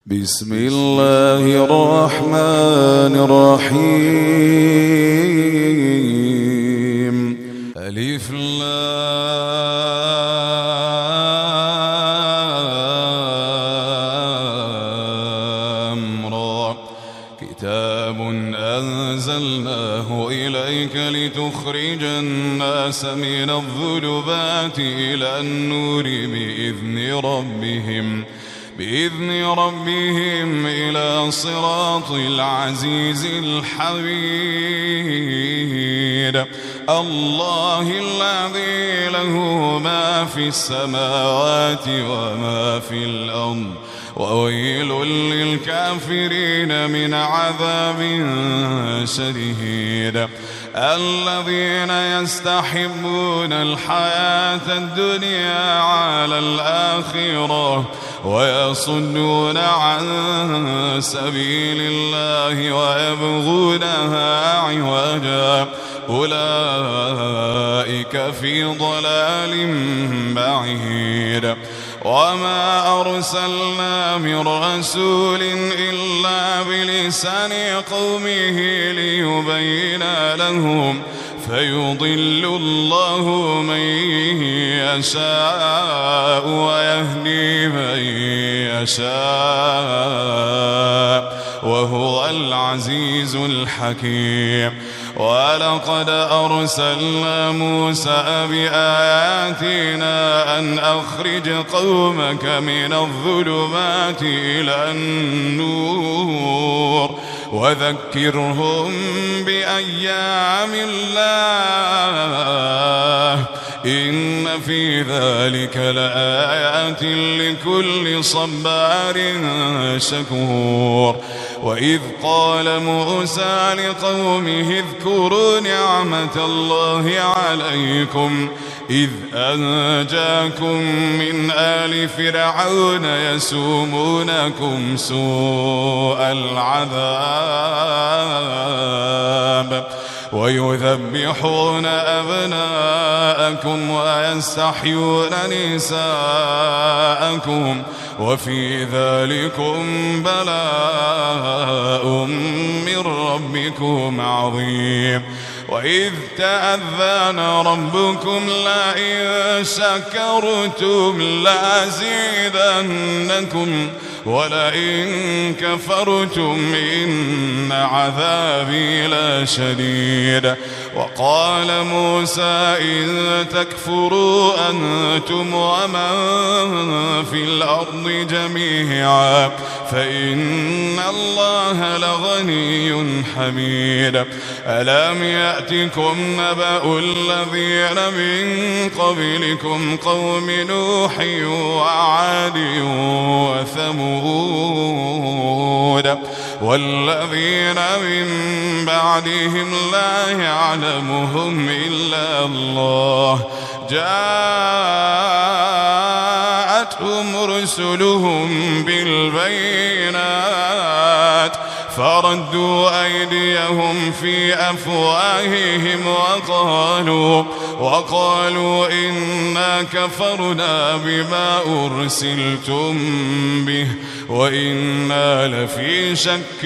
بسم الله الرحمن الرحيم. ألف لام را. كتاب أنزلناه إليك لتخرج الناس من الظلمات إلى النور بإذن ربهم إلى صراط العزيز الحميد. الله الذي له ما في السماوات وما في الأرض، وويل للكافرين من عذاب شديد. الذين يستحبون الحياة الدنيا على الآخرة ويصدون عن سبيل الله ويبغونها عوجا، أولئك في ضلال بعيد. وما أرسلنا من رسول إلا بلسان قومه ليبين لهم، فيضل الله من يشاء ويهدي من يشاء، وهو العزيز الحكيم. ولقد أرسلنا موسى بآياتنا أن أخرج قومك من الظلمات إلى النور وذكرهم بأيام الله، إن في ذلك لآيات لكل صبار شكور. وإذ قال موسى لقومه اذكروا نعمة الله عليكم إذ أنجاكم من آل فرعون يسومونكم سوء العذاب ويذبحون أبناءكم ويستحيون نساءكم، وفي ذلكم بلاء من ربكم عظيم. وإذ تأذن ربكم لئن شكرتم لأزيدنكم ولئن كفرتم إن عذابي لشديد. وقال موسى إن تكفروا أنتم ومن في الأرض جميعا فإن الله لغني حميد. ألم يأتكم نبأ الذين من قبلكم قوم نوح وعاد وثمود والذين من بعدهم لا يعلمهم إلا الله، جاءتهم رسلهم بالبينات فردوا أيديهم في أفواههم وقالوا إنا كفرنا بما أرسلتم به وإنا لفي شك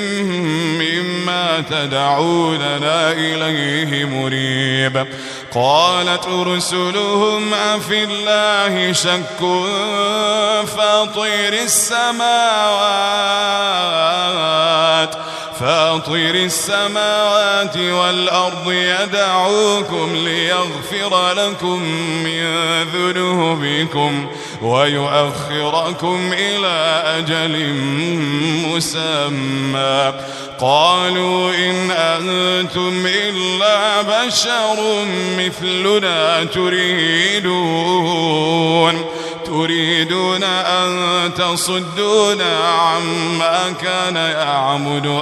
مما تدعوننا إليه مريب. قالت رسلهم أفي الله شك فاطر السماوات والأرض يدعوكم ليغفر لكم من ذنوبكم ويؤخركم إلى أجل مسمى. قالوا إن أنتم إلا بشر مثلنا تريدون أن تصدونا عما كان يعبد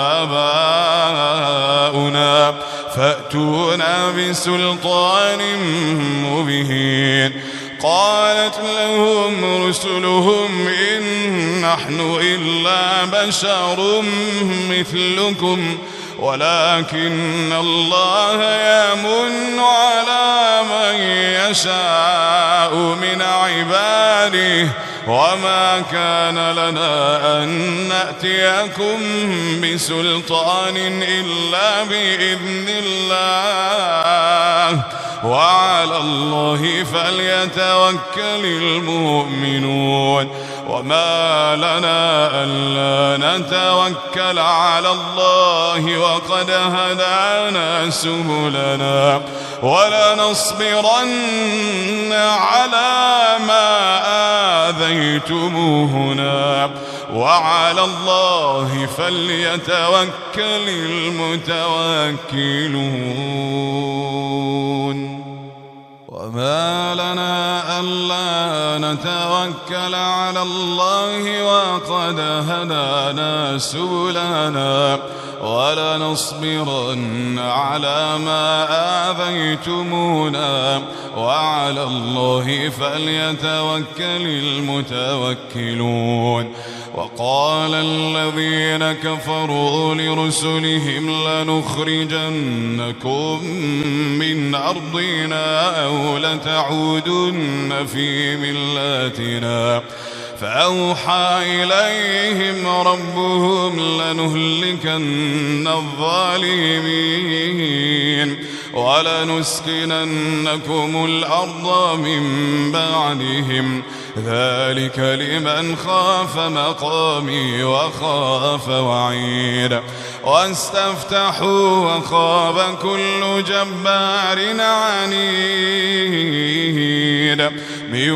آباؤنا فأتونا بسلطان مبين. قالت لهم رسلهم إن نحن إلا بشر مثلكم ولكن الله يمن على من يشاء من عباده وما كان لنا أن نأتيكم بسلطان إلا بإذن الله وعلى الله فليتوكل المؤمنون وما لنا ألا نتوكل على الله وقد هدانا سبلنا ولنصبرن على ما آذيتموهنا وعلى الله فليتوكل المتوكلون وما لنا ألا نتوكل على الله وقد هدانا سبلنا ولنصبرن على ما آذيتمونا وعلى الله فليتوكل المتوكلون وقال الذين كفروا لرسلهم لنخرجنكم من أرضنا أو لتعودن في ملتنا فأوحى إليهم ربهم لنهلكن الظالمين ولنسكننكم الأرض من بعدهم ذلك لمن خاف مقامي وخاف وعيد واستفتحوا وخاب كل جبار عنيد من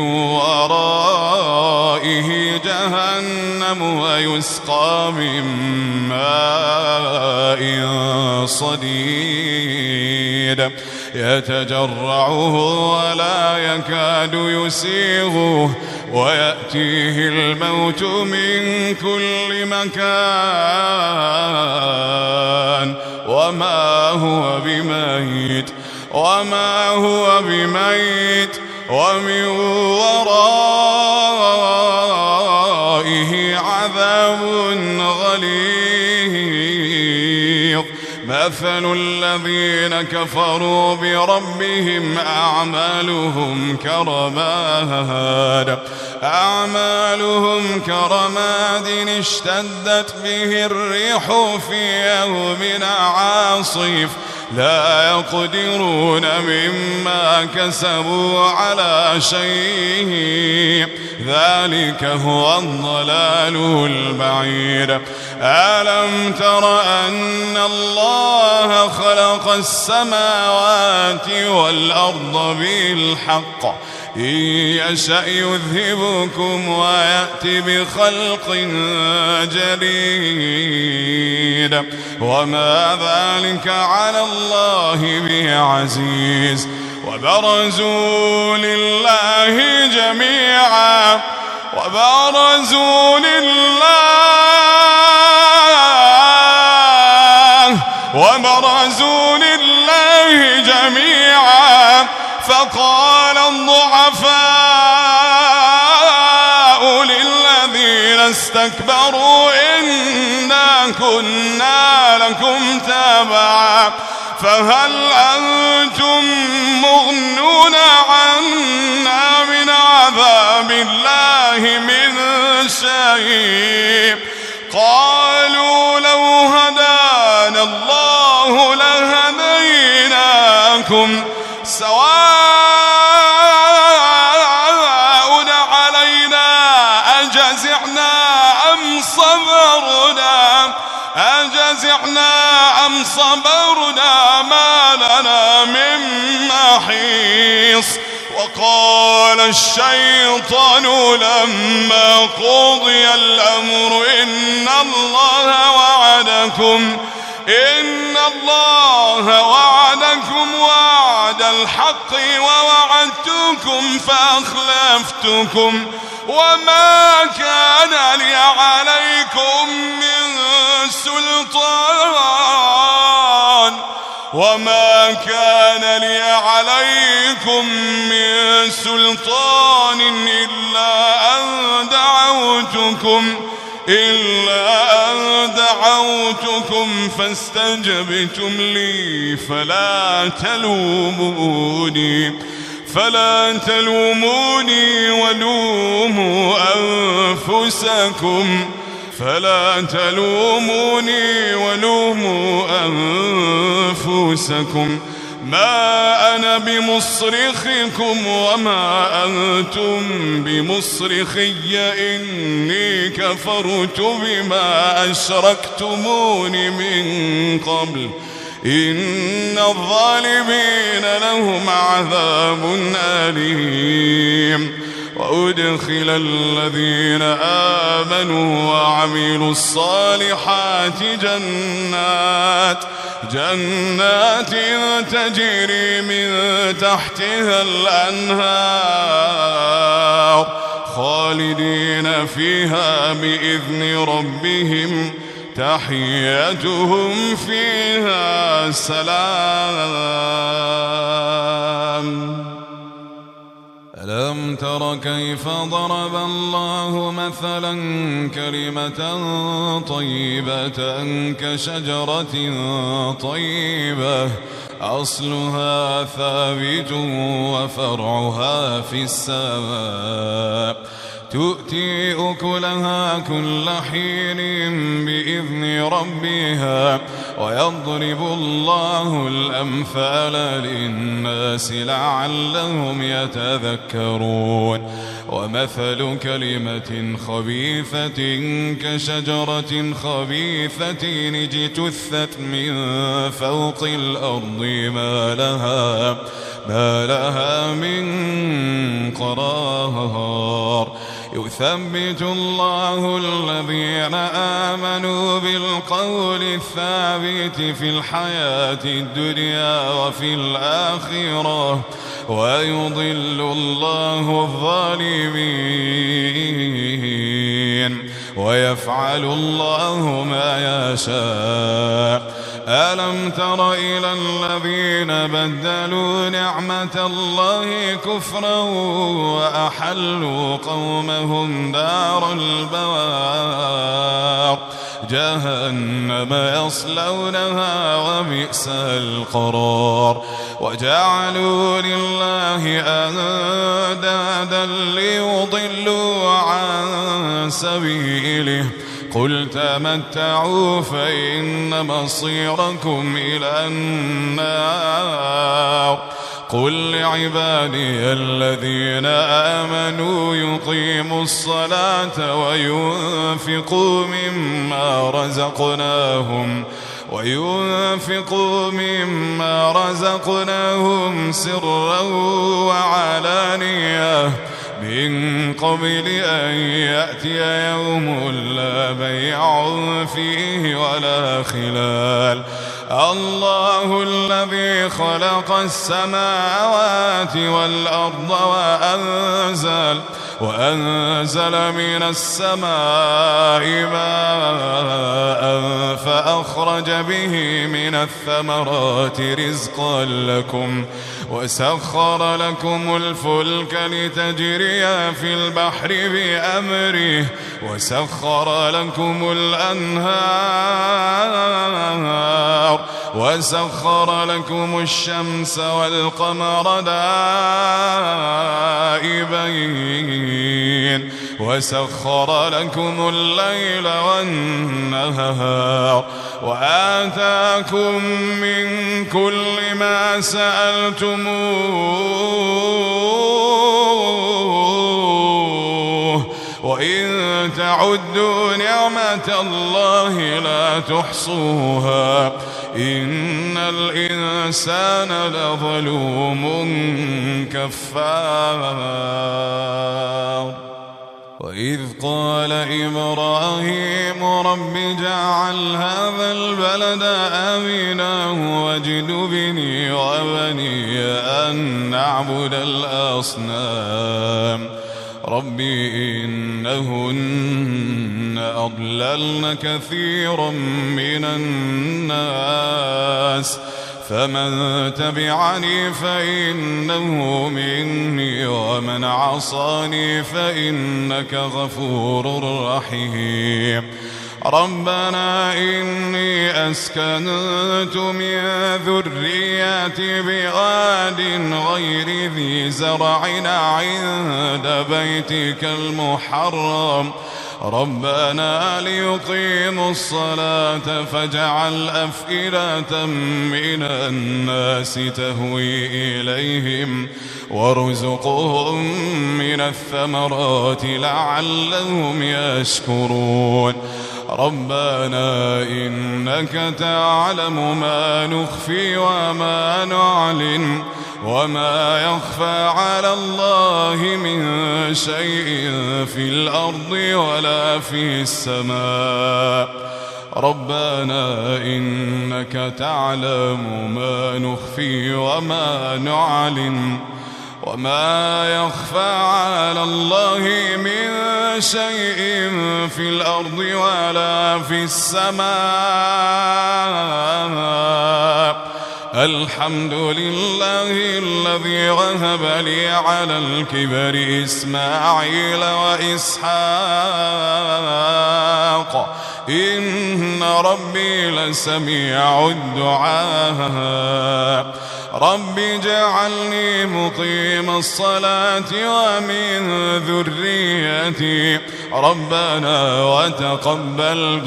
ورائه جهنم ويسقى من ماء صديد يتجرعه ولا يكاد يسيغه ويأتيه الموت من كل مكان وما هو بميت ومن ورائه عذاب غليظ مثل الذين كفروا بربهم أعمالهم كرماد اشتدت به الريح في يوم عاصف لا يقدرون مما كسبوا على شيء ذلك هو الضلال البعيد ألم تر أن الله خلق السماوات والأرض بالحق إن يشأ يذهبكم ويأتي بخلق جديد وما ذلك على الله بعزيز وبرزوا لله جميعا فقال الضعفاء للذين استكبروا إنا كنا لكم تابعا فهل أنتم مغنون عنا من عذاب الله من شيء قالوا لو هدانا الله لهديناكم سواء علينا أجزعنا أم صبرنا ما لنا من محيص وقال الشيطان لما قضي الأمر إن الله وعدكم وعد الحق ووعدتكم فأخلفتكم وما كان لي عليكم من سلطان إلا أن دعوتكم فاستجبتم لي فلا تلوموني ولوموا أنفسكم ما أنا بمصرخكم وما أنتم بمصرخي إني كفرت بما أشركتمون من قبل إن الظالمين لهم عذاب أليم. وأدخل الذين آمنوا وعملوا الصالحات جنات تجري من تحتها الأنهار خالدين فيها بإذن ربهم تحيتهم فيها سلام. ألم تر كيف ضرب الله مثلا كلمة طيبة كشجرة طيبة أصلها ثابت وفرعها في السماء تؤتي أكلها كل حين بإذن ربها ويضرب الله الأمثال للناس لعلهم يتذكرون. ومثل كلمة خبيثة كشجرة خبيثة اجتثت من فوق الأرض ما لها من قرار. يثبت الله الذين آمنوا بالقول الثابت في الحياة الدنيا وفي الآخرة ويضل الله الظالمين ويفعل الله ما يشاء. ألم تر إلى الذين بدلوا نعمة الله كفرا وأحلوا قومهم دار البوار جهنم يصلونها وبئس القرار. وجعلوا لله أندادا ليضلوا عن سبيله قل تمتعوا فإن مصيركم إلى النار. قل لعبادي الذين آمنوا يقيموا الصلاة وينفقوا مما رزقناهم سرا وعلانية من قبل أن يأتي يوم لا بيع فيه ولا خلال. الله الذي خلق السماوات والأرض وأنزل من السماء ماء فأخرج به من الثمرات رزقا لكم وسخر لكم الفلك لتجري في البحر بأمره وسخر لكم الأنهار وسخر لكم الشمس والقمر دائبين وسخر لكم الليل والنهار وآتاكم من كل ما سألتموه وإن تعدوا نعمة الله لا تحصوها إن الإنسان لظلوم كفار. وإذ قال إبراهيم رب اجعل هذا البلد آمنا واجنبني وبني أن نعبد الأصنام رب إنهن أضللن كثيرا من الناس فمن تبعني فإنه مني ومن عصاني فإنك غفور رحيم. ربنا إني أسكنت من ذريتي بواد غير ذي زرع عند بيتك المحرم ربنا ليقيموا الصلاة فاجعل أفئدة من الناس تهوي إليهم وارزقهم من الثمرات لعلهم يشكرون ربنا إنك تعلم ما نخفي وما نعلن وما يخفى على الله من شيء في الأرض ولا في السماء ربنا إنك تعلم ما نخفي وما نعلن وما يخفى على الله من شيء في الأرض ولا في السماء الحمد لله الذي وهب لي على الكبر إسماعيل وإسحاق إن ربي لسميع الدعاء رب اجعلني مقيم الصلاة ومن ذريتي ربنا وتقبل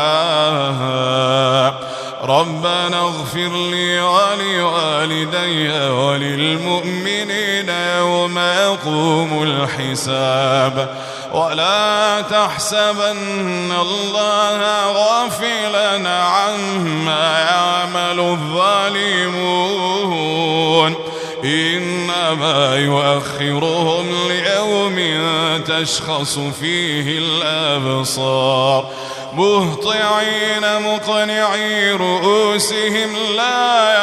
دعاء ربنا اغفر لي ولوالدي وللمؤمنين يوم يقوم الحساب ولا تحسبن الله غافلا عما يعمل الظالمون إنما يؤخرهم ليوم تشخص فيه الأبصار مهطعين مقنعي رؤوسهم لا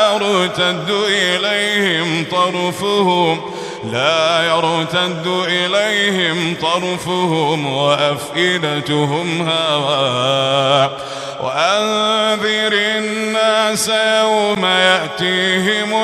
يرتد إليهم طرفهم وأفئدتهم هواء وأنذر الناس يوم يأتيهم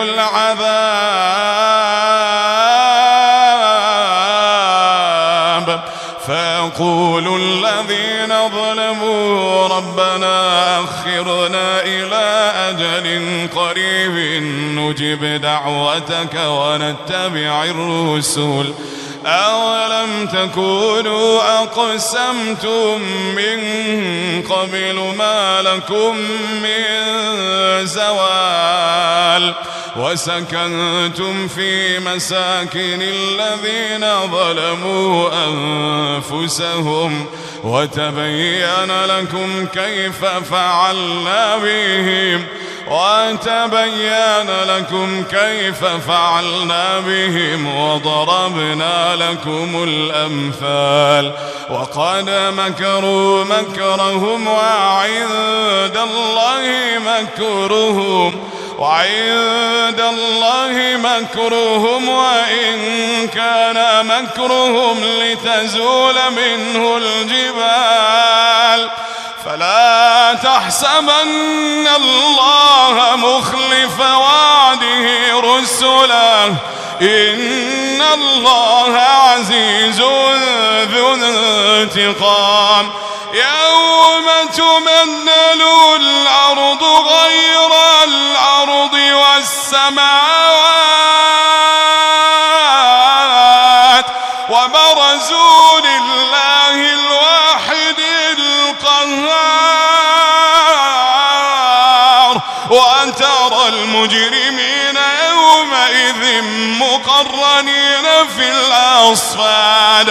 العذاب فيقول الذين ظلموا ربنا أخرنا إلى أجل قريب نجب دعوتك ونتبع الرسل أولم تكونوا أقسمتم من قبل ما لكم من زوال وسكنتم في مساكن الذين ظلموا أنفسهم وتبين لكم كيف فعلنا بهم وضربنا لكم الأمثال وقد مكروا مكرهم وعند الله مكرهم وإن كان مكرهم لتزول منه الجبال فلا تحسبن الله مخلف وعده رسله إن الله عزيز ذو انتقام يوم تبدل الأرض غير الأرض والسماوات وبرزوا لله الواحد القهار وترى المجرمين يومئذ مقرنين في الأصفاد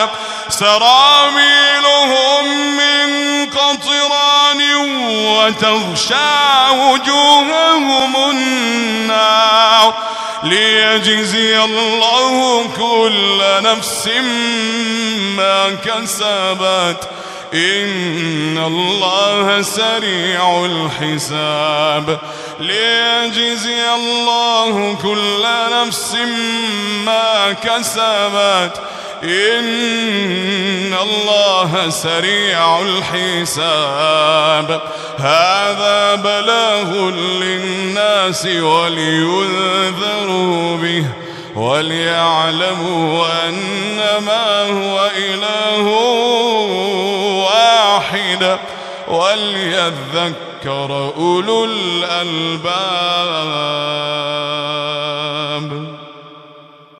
سرابيلهم من قطران وتغشى وجوههم النار ليجزي الله كل نفس ما كسبت إن الله سريع الحساب ليجزي الله كل نفس ما كسبت إن الله سريع الحساب هذا بلاغ للناس ولينذروا به وليعلموا أنما هو إله واحد وليذكر أولو الألباب.